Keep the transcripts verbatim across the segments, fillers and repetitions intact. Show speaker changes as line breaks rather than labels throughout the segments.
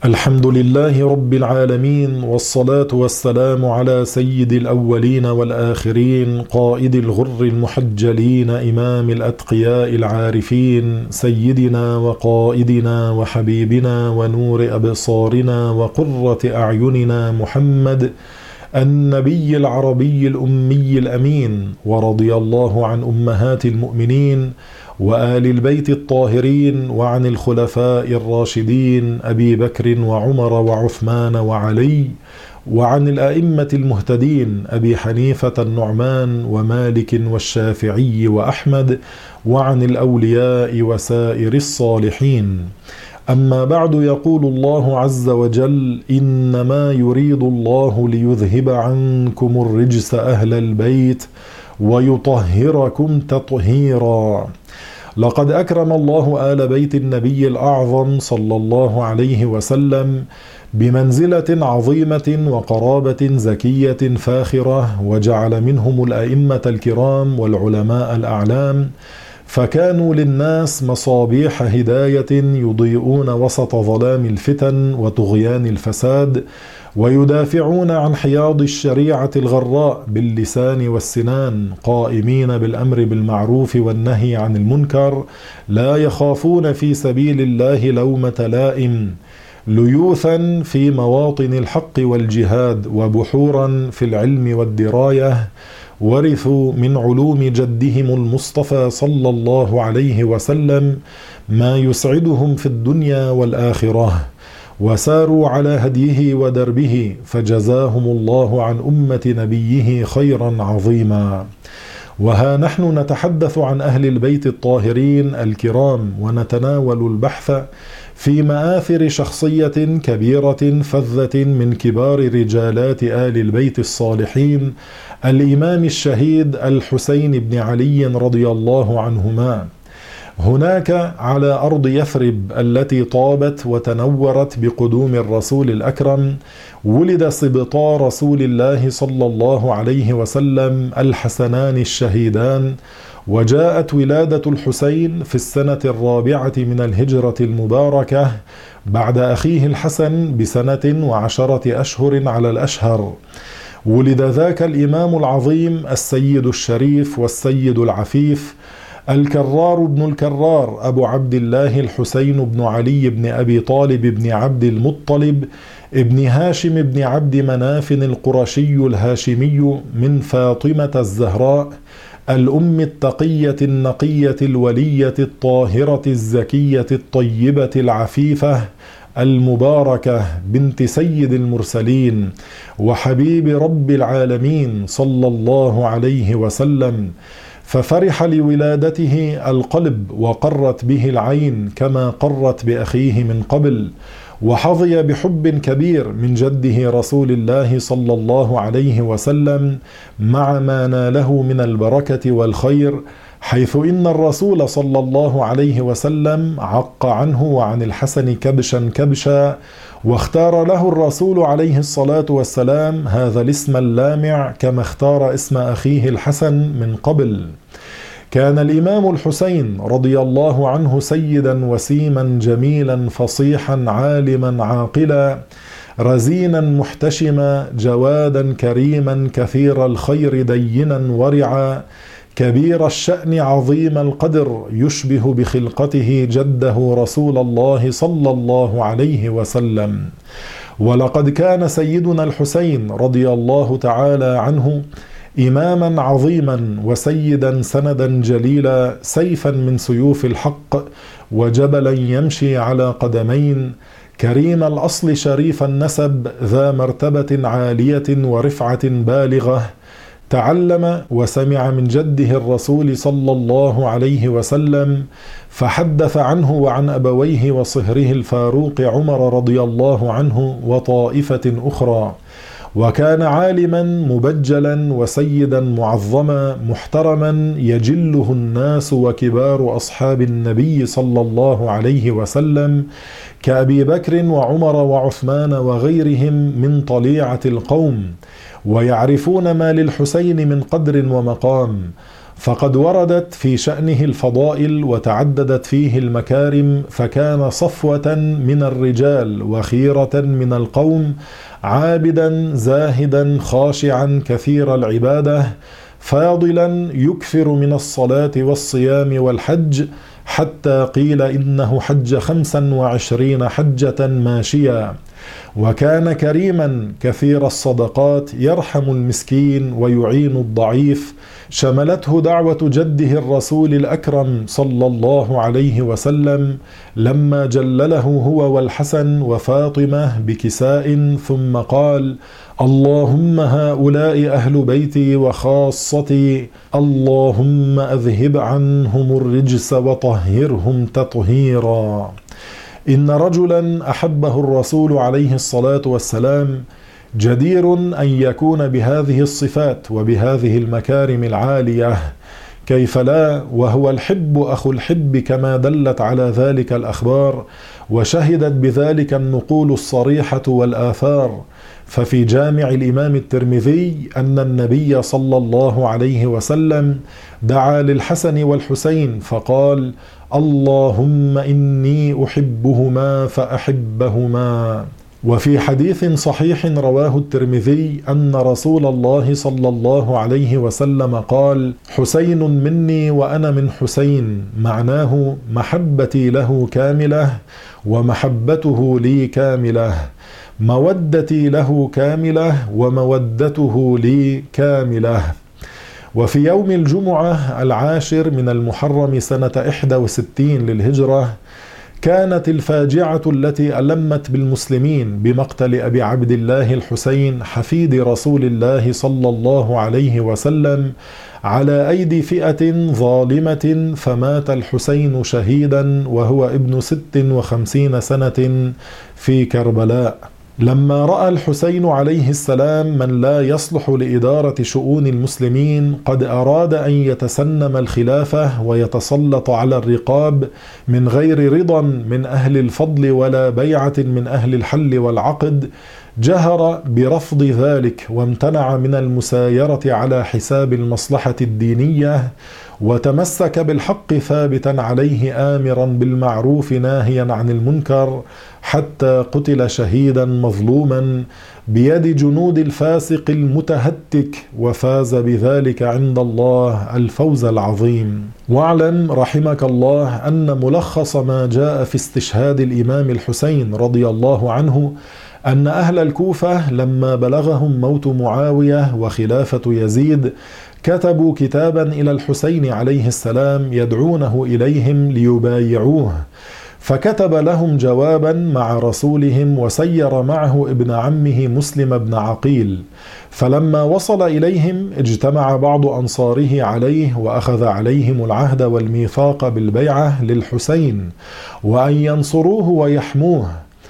الحمد لله رب العالمين، والصلاة والسلام على سيد الأولين والآخرين، قائد الغر المحجلين، إمام الأتقياء العارفين، سيدنا وقائدنا وحبيبنا ونور أبصارنا وقرة أعيننا محمد النبي العربي الأمي الأمين. ورضي الله عن أمهات المؤمنين وآل البيت الطاهرين، وعن الخلفاء الراشدين أبي بكر وعمر وعثمان وعلي، وعن الأئمة المهتدين أبي حنيفة النعمان ومالك والشافعي وأحمد، وعن الأولياء وسائر الصالحين. أما بعد، يقول الله عز وجل: إنما يريد الله ليذهب عنكم الرجس أهل البيت ويطهركم تطهيرا. لقد أكرم الله آل بيت النبي الأعظم صلى الله عليه وسلم بمنزلة عظيمة وقرابة زكية فاخرة، وجعل منهم الأئمة الكرام والعلماء الأعلام، فكانوا للناس مصابيح هداية يضيئون وسط ظلام الفتن وطغيان الفساد، ويدافعون عن حياض الشريعة الغراء باللسان والسنان، قائمين بالأمر بالمعروف والنهي عن المنكر، لا يخافون في سبيل الله لومة لائم، ليوثا في مواطن الحق والجهاد، وبحورا في العلم والدراية، ورثوا من علوم جدهم المصطفى صلى الله عليه وسلم ما يسعدهم في الدنيا والآخرة، وساروا على هديه ودربه، فجزاهم الله عن أمة نبيه خيرا عظيما. وها نحن نتحدث عن أهل البيت الطاهرين الكرام، ونتناول البحث في مآثر شخصية كبيرة فذة من كبار رجالات آل البيت الصالحين، الإمام الشهيد الحسين بن علي رضي الله عنهما. هناك على أرض يثرب التي طابت وتنورت بقدوم الرسول الأكرم، ولد سبطا رسول الله صلى الله عليه وسلم الحسنان الشهيدان، وجاءت ولادة الحسين في السنة الرابعة من الهجرة المباركة بعد أخيه الحسن بسنة وعشرة أشهر على الأشهر. ولد ذاك الإمام العظيم السيد الشريف والسيد العفيف الكرار بن الكرار أبو عبد الله الحسين بن علي بن أبي طالب بن عبد المطلب ابن هاشم بن عبد مناف القرشي الهاشمي من فاطمة الزهراء، الأم التقية النقية الولية الطاهرة الزكية الطيبة العفيفة المباركة، بنت سيد المرسلين وحبيب رب العالمين صلى الله عليه وسلم. ففرح لولادته القلب وقرت به العين كما قرت بأخيه من قبل، وحظي بحب كبير من جده رسول الله صلى الله عليه وسلم مع ما ناله من البركة والخير، حيث إن الرسول صلى الله عليه وسلم عق عنه وعن الحسن كبشا كبشا، واختار له الرسول عليه الصلاة والسلام هذا الاسم اللامع كما اختار اسم أخيه الحسن من قبل. كان الإمام الحسين رضي الله عنه سيدا وسيما جميلا فصيحا عالما عاقلا، رزينا محتشما جوادا كريما كثير الخير دينا ورعا، كبير الشأن عظيم القدر، يشبه بخلقته جده رسول الله صلى الله عليه وسلم. ولقد كان سيدنا الحسين رضي الله تعالى عنه إماما عظيما وسيدا سندا جليلا، سيفا من سيوف الحق وجبلا يمشي على قدمين، كريم الأصل شريف النسب ذا مرتبة عالية ورفعة بالغة، تعلم وسمع من جده الرسول صلى الله عليه وسلم، فحدث عنه وعن أبويه وصهره الفاروق عمر رضي الله عنه وطائفة أخرى. وكان عالما مبجلا وسيدا معظما محترما يجله الناس وكبار أصحاب النبي صلى الله عليه وسلم كأبي بكر وعمر وعثمان وغيرهم من طليعة القوم، ويعرفون ما للحسين من قدر ومقام. فقد وردت في شأنه الفضائل وتعددت فيه المكارم، فكان صفوة من الرجال وخيرة من القوم، عابدا زاهدا خاشعا كثير العبادة، فاضلا يكثر من الصلاة والصيام والحج، حتى قيل إنه حج خمسا وعشرين حجة ماشيا. وكان كريما كثير الصدقات، يرحم المسكين ويعين الضعيف. شملته دعوة جده الرسول الأكرم صلى الله عليه وسلم لما جلله هو والحسن وفاطمة بكساء، ثم قال: اللهم هؤلاء أهل بيتي وخاصتي، اللهم أذهب عنهم الرجس وطهرهم تطهيرا. إن رجلا أحبه الرسول عليه الصلاة والسلام جدير أن يكون بهذه الصفات وبهذه المكارم العالية، كيف لا وهو الحب أخو الحب، كما دلت على ذلك الأخبار وشهدت بذلك النقول الصريحة والآثار. ففي جامع الإمام الترمذي أن النبي صلى الله عليه وسلم دعا للحسن والحسين فقال: اللهم إني أحبهما فأحبهما. وفي حديث صحيح رواه الترمذي أن رسول الله صلى الله عليه وسلم قال: حسين مني وأنا من حسين، معناه محبتي له كاملة ومحبته لي كاملة، مودتي له كاملة ومودته لي كاملة. وفي يوم الجمعة العاشر من المحرم سنة إحدى وستين للهجرة كانت الفاجعة التي ألمت بالمسلمين بمقتل أبي عبد الله الحسين حفيد رسول الله صلى الله عليه وسلم على أيدي فئة ظالمة، فمات الحسين شهيدا وهو ابن ست وخمسين سنة في كربلاء. لما رأى الحسين عليه السلام من لا يصلح لإدارة شؤون المسلمين قد أراد أن يتسنم الخلافة ويتسلط على الرقاب من غير رضا من أهل الفضل ولا بيعة من أهل الحل والعقد، جهر برفض ذلك وامتنع من المسايرة على حساب المصلحة الدينية، وتمسك بالحق ثابتا عليه آمرا بالمعروف ناهيا عن المنكر، حتى قتل شهيدا مظلوما بيد جنود الفاسق المتهتك، وفاز بذلك عند الله الفوز العظيم. واعلم رحمك الله أن ملخص ما جاء في استشهاد الإمام الحسين رضي الله عنه أن أهل الكوفة لما بلغهم موت معاوية وخلافة يزيد كتبوا كتابا إلى الحسين عليه السلام يدعونه إليهم ليبايعوه، فكتب لهم جوابا مع رسولهم وسير معه ابن عمه مسلم بن عقيل. فلما وصل إليهم اجتمع بعض أنصاره عليه وأخذ عليهم العهد والميثاق بالبيعة للحسين وأن ينصروه ويحموه.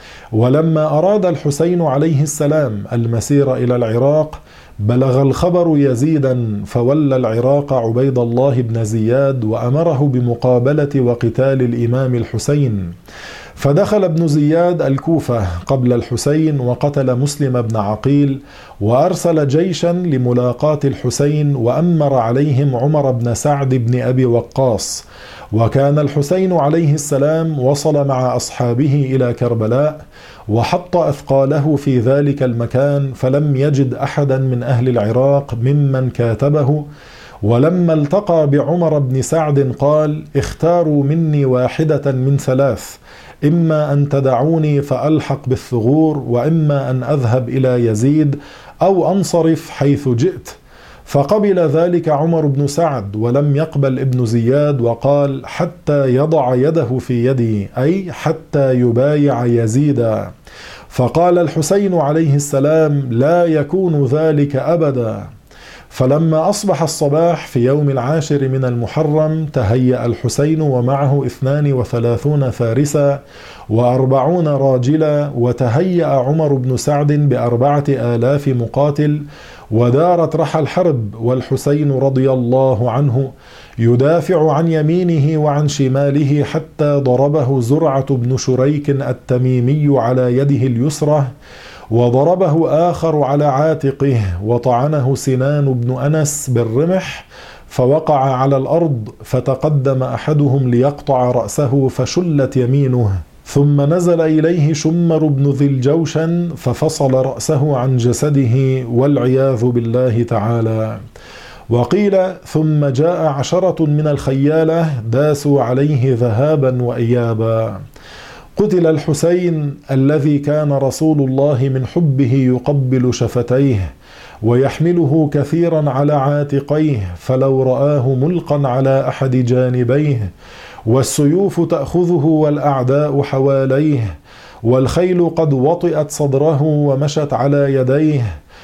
ولما أراد الحسين عليه السلام المسير إلى العراق بلغ الخبر يزيدا، فولى العراق عبيد الله بن زياد وأمره بمقابلة وقتال الإمام الحسين. فدخل ابن زياد الكوفة قبل الحسين وقتل مسلم بن عقيل، وأرسل جيشا لملاقاة الحسين وأمر عليهم عمر بن سعد بن أبي وقاص. وكان الحسين عليه السلام وصل مع أصحابه إلى كربلاء وحط أثقاله في ذلك المكان، فلم يجد أحدا من أهل العراق ممن كاتبه. ولما التقى بعمر بن سعد قال: اختاروا مني واحدة من ثلاث، إما أن تدعوني فألحق بالثغور، وإما أن أذهب إلى يزيد أو أنصرف حيث جئت. فقبل ذلك عمر بن سعد ولم يقبل ابن زياد، وقال: حتى يضع يده في يدي، أي حتى يبايع يزيدا. فقال الحسين عليه السلام: لا يكون ذلك أبدا. فلما أصبح الصباح في يوم العاشر من المحرم تهيأ الحسين ومعه اثنان وثلاثون فارسا وأربعون راجلا، وتهيأ عمر بن سعد بأربعة آلاف مقاتل، ودارت رحى الحرب، والحسين رضي الله عنه يدافع عن يمينه وعن شماله حتى ضربه زرعة بن شريك التميمي على يده اليسرى، وضربه آخر على عاتقه، وطعنه سنان بن أنس بالرمح، فوقع على الأرض، فتقدم أحدهم ليقطع رأسه فشلت يمينه، ثم نزل إليه شمر بن ذي الجوشن ففصل رأسه عن جسده والعياذ بالله تعالى. وقيل ثم جاء عشرة من الخيالة داسوا عليه ذهابا وإيابا. قتل الحسين الذي كان رسول الله من حبه يقبل شفتيه ويحمله كثيرا على عاتقيه، فلو رآه ملقا على أحد جانبيه والسيوف تأخذه والأعداء حواليه والخيل قد وطئت صدره ومشت على يديه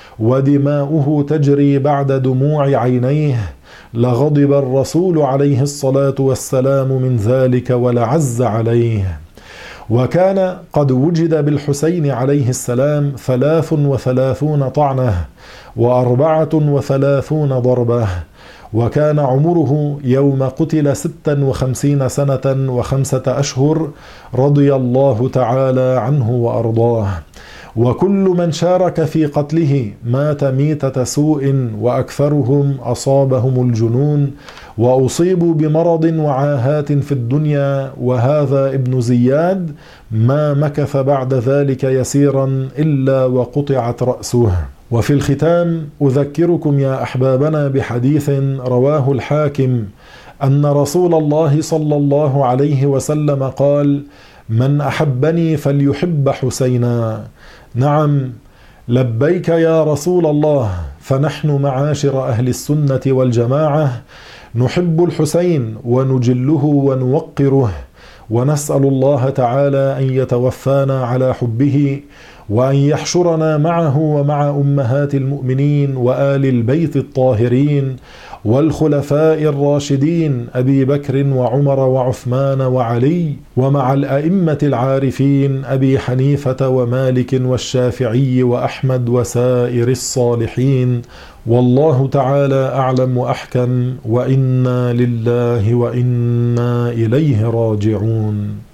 ودماؤه تجري بعد دموع عينيه، لغضب الرسول عليه الصلاة والسلام من ذلك ولعز عليه. وكان قد وجد بالحسين عليه السلام ثلاث وثلاثون طعنة وأربعة وثلاثون ضربة، وكان عمره يوم قتل ستا وخمسين سنة وخمسة أشهر رضي الله تعالى عنه وأرضاه. وكل من شارك في قتله مات ميتة سوء، وأكثرهم أصابهم الجنون وأصيبوا بمرض وعاهات في الدنيا. وهذا ابن زياد ما مكث بعد ذلك يسيرا إلا وقطعت رأسه. وفي الختام أذكركم يا أحبابنا بحديث رواه الحاكم أن رسول الله صلى الله عليه وسلم قال: من أحبني فليحب حسينا. نعم لبيك يا رسول الله، فنحن معاشر أهل السنة والجماعة نحب الحسين ونجله ونوقره، ونسأل الله تعالى أن يتوفانا على حبه وأن يحشرنا معه ومع أمهات المؤمنين وآل البيت الطاهرين والخلفاء الراشدين أبي بكر وعمر وعثمان وعلي، ومع الأئمة العارفين أبي حنيفة ومالك والشافعي وأحمد وسائر الصالحين. والله تعالى أعلم وأحكم، وإنا لله وإنا إليه راجعون.